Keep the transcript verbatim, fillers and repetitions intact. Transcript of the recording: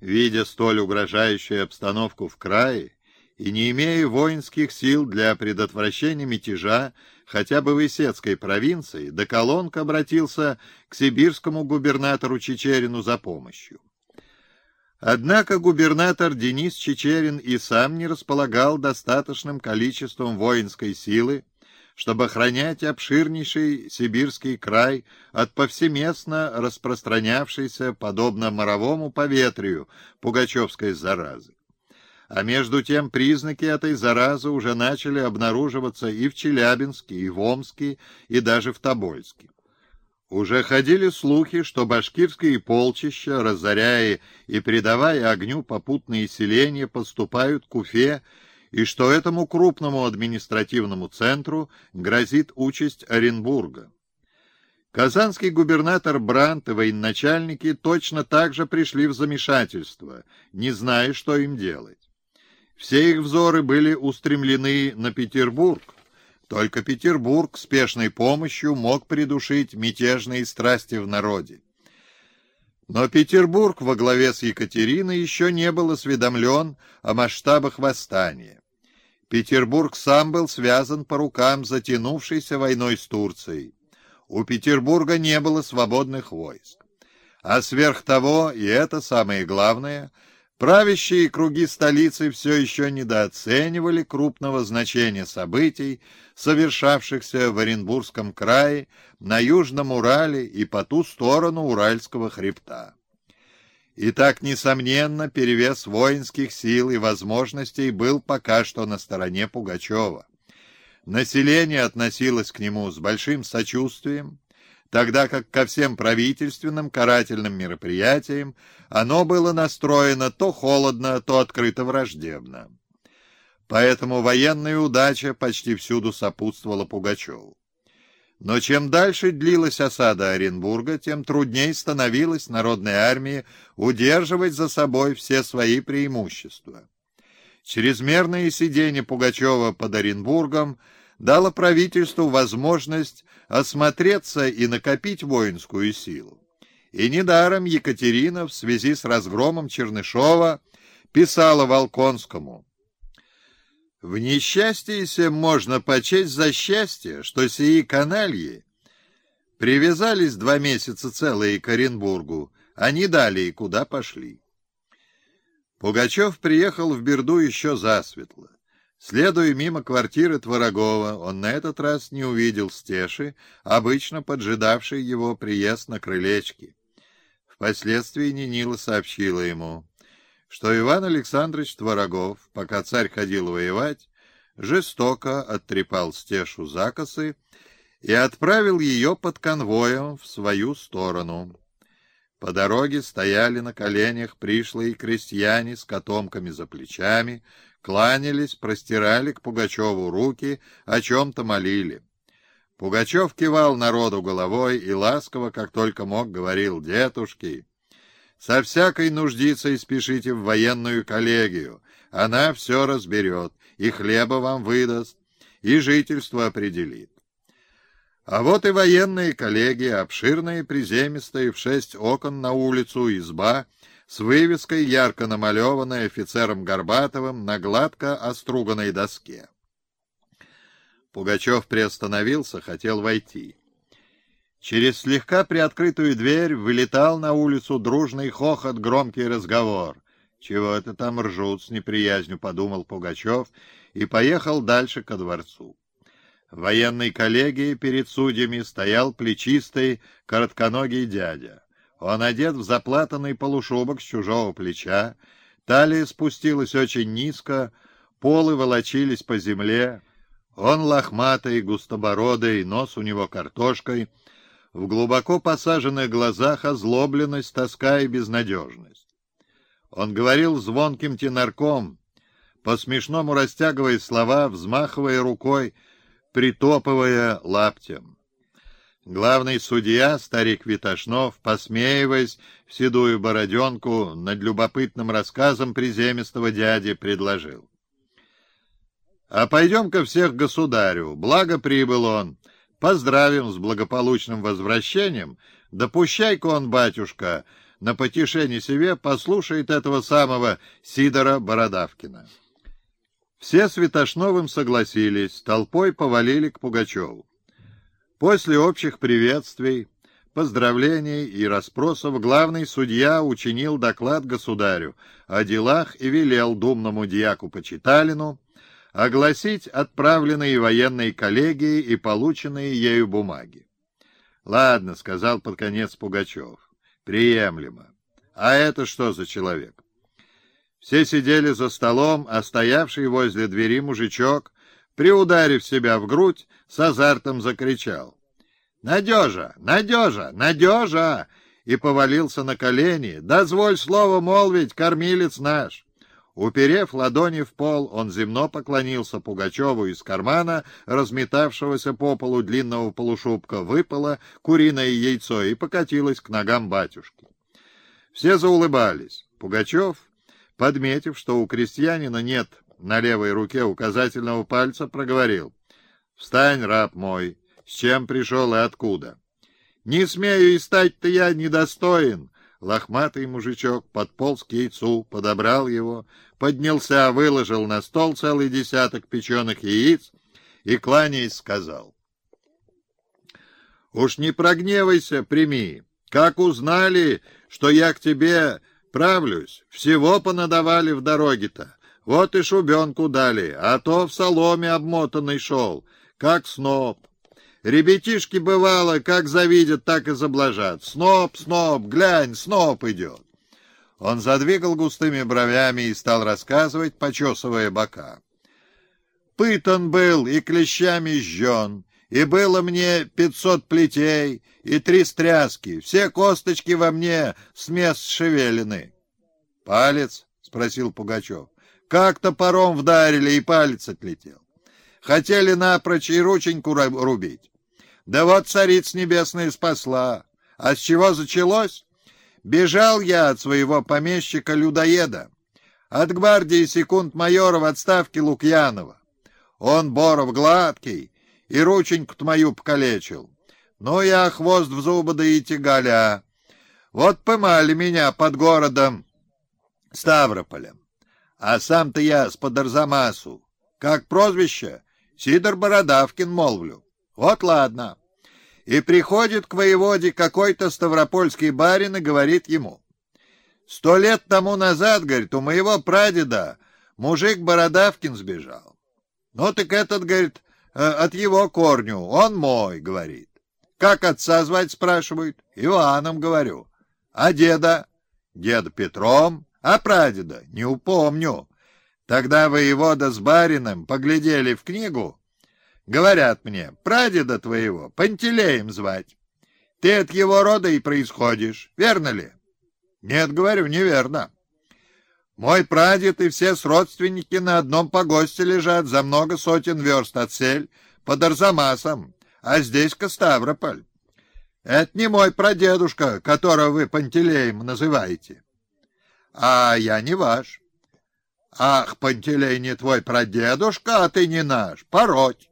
Видя столь угрожающую обстановку в крае и не имея воинских сил для предотвращения мятежа хотя бы в Исетской провинции, Доколонг обратился к сибирскому губернатору Чичерину за помощью. Однако губернатор Денис Чичерин и сам не располагал достаточным количеством воинской силы, чтобы охранять обширнейший сибирский край от повсеместно распространявшейся, подобно моровому поветрию, пугачевской заразы. А между тем признаки этой заразы уже начали обнаруживаться и в Челябинске, и в Омске, и даже в Тобольске. Уже ходили слухи, что башкирские полчища, разоряя и предавая огню попутные селения, подступают к Уфе, и что этому крупному административному центру грозит участь Оренбурга. Казанский губернатор Брант и военачальники точно так же пришли в замешательство, не зная, что им делать. Все их взоры были устремлены на Петербург. Только Петербург спешной помощью мог придушить мятежные страсти в народе. Но Петербург во главе с Екатериной еще не был осведомлен о масштабах восстания. Петербург сам был связан по рукам затянувшейся войной с Турцией. У Петербурга не было свободных войск. А сверх того, и это самое главное, правящие круги столицы все еще недооценивали крупного значения событий, совершавшихся в Оренбургском крае, на Южном Урале и по ту сторону Уральского хребта. И так, несомненно, перевес воинских сил и возможностей был пока что на стороне Пугачева. Население относилось к нему с большим сочувствием, тогда как ко всем правительственным карательным мероприятиям оно было настроено то холодно, то открыто враждебно. Поэтому военная удача почти всюду сопутствовала Пугачеву. Но чем дальше длилась осада Оренбурга, тем трудней становилось народной армии удерживать за собой все свои преимущества. Чрезмерное сидение Пугачева под Оренбургом дало правительству возможность осмотреться и накопить воинскую силу. И недаром Екатерина в связи с разгромом Чернышова писала Волконскому: «В несчастье се можно почесть за счастье, что сии канальи привязались два месяца целые к Оренбургу, а не далее куда пошли». Пугачев приехал в Берду еще засветло. Следуя мимо квартиры Творогова, он на этот раз не увидел Стеши, обычно поджидавшей его приезд на крылечке. Впоследствии Нинила сообщила ему, что Иван Александрович Творогов, пока царь ходил воевать, жестоко оттрепал Стешу за косы и отправил ее под конвоем в свою сторону. По дороге стояли на коленях пришлые крестьяне с котомками за плечами, кланялись, простирали к Пугачеву руки, о чем-то молили. Пугачев кивал народу головой и ласково, как только мог, говорил: «Детушки, со всякой нуждицей спешите в военную коллегию, она все разберет, и хлеба вам выдаст, и жительство определит». А вот и военная коллегия, обширная, приземистая, в шесть окон на улицу изба, с вывеской, ярко намалеванной офицером Горбатовым на гладко оструганной доске. Пугачев приостановился, хотел войти. Через слегка приоткрытую дверь вылетал на улицу дружный хохот, громкий разговор. «Чего это там ржут с неприязнью?» — подумал Пугачев и поехал дальше ко дворцу. В военной коллегии перед судьями стоял плечистый, коротконогий дядя. Он одет в заплатанный полушубок с чужого плеча, талия спустилась очень низко, полы волочились по земле. Он лохматый, густобородый, нос у него картошкой, в глубоко посаженных глазах озлобленность, тоска и безнадежность. Он говорил звонким тенорком, по-смешному растягивая слова, взмахивая рукой, притопывая лаптем. Главный судья, старик Витошнов, посмеиваясь в седую бороденку над любопытным рассказом приземистого дяди, предложил: «А пойдем-ка всех к государю, благо прибыл он, поздравим с благополучным возвращением, да пущай-ка он, батюшка, на потешение себе послушает этого самого Сидора Бородавкина. Все с Ветошновым согласились, толпой повалили к Пугачеву. После общих приветствий, поздравлений и расспросов главный судья учинил доклад государю о делах и велел думному дьяку Почиталину огласить отправленные военной коллегией и полученные ею бумаги. — Ладно, — сказал под конец Пугачев, — приемлемо. А это что за человек? Все сидели за столом, а стоявший возле двери мужичок, приударив себя в грудь, с азартом закричал: «Надежа! Надежа! Надежа!» и повалился на колени. «Дозволь слово молвить, кормилец наш!» Уперев ладони в пол, он земно поклонился Пугачеву. Из кармана, разметавшегося по полу длинного полушубка, выпало куриное яйцо и покатилось к ногам батюшки. Все заулыбались. Пугачев, подметив, что у крестьянина нет на левой руке указательного пальца, проговорил: «Встань, раб мой, с чем пришел и откуда?» «Не смею и стать-то я недостоин». Лохматый мужичок подполз к яйцу, подобрал его, поднялся, выложил на стол целый десяток печеных яиц и, кланяясь, сказал: «Уж не прогневайся, прими. Как узнали, что я к тебе правлюсь, всего понадавали в дороге-то. Вот и шубенку дали, а то в соломе обмотанный шел, как сноп. Ребятишки, бывало, как завидят, так и заблажат. Сноп, сноп, глянь, сноп идет». Он задвигал густыми бровями и стал рассказывать, почесывая бока. «Пытан был и клещами жжен, и было мне пятьсот плетей и три стряски, все косточки во мне с мест шевелены». «Палец?» — спросил Пугачев. «Как топором вдарили, и палец отлетел. Хотели напрочь и рученьку рубить. Да вот царица небесная спасла. А с чего зачалось? Бежал я от своего помещика-людоеда, от гвардии секунд-майора в отставке Лукьянова. Он боров гладкий и рученьку-то мою покалечил. Ну, я хвост в зубы да и тягаля. Вот поймали меня под городом Ставрополем. А сам-то я с-под Арзамасу. Как прозвище? Сидор Бородавкин, молвлю. Вот ладно. И приходит к воеводе какой-то ставропольский барин и говорит ему: «Сто лет тому назад, — говорит, — у моего прадеда мужик Бородавкин сбежал. Ну так этот, — говорит, — от его корню, он мой, — говорит. Как отца звать, — спрашивают. Иваном, говорю. А деда? Деда Петром. А прадеда? Не упомню. Тогда воевода с барином поглядели в книгу. Говорят мне: прадеда твоего Пантелеем звать. Ты от его рода и происходишь, верно ли? Нет, говорю, неверно. Мой прадед и все сродственники на одном погосте лежат за много сотен верст от сель под Арзамасом, а здесь-ка Ставрополь. Это не мой прадедушка, которого вы Пантелеем называете. А я не ваш. Ах, Пантелей не твой прадедушка, а ты не наш. Пороть.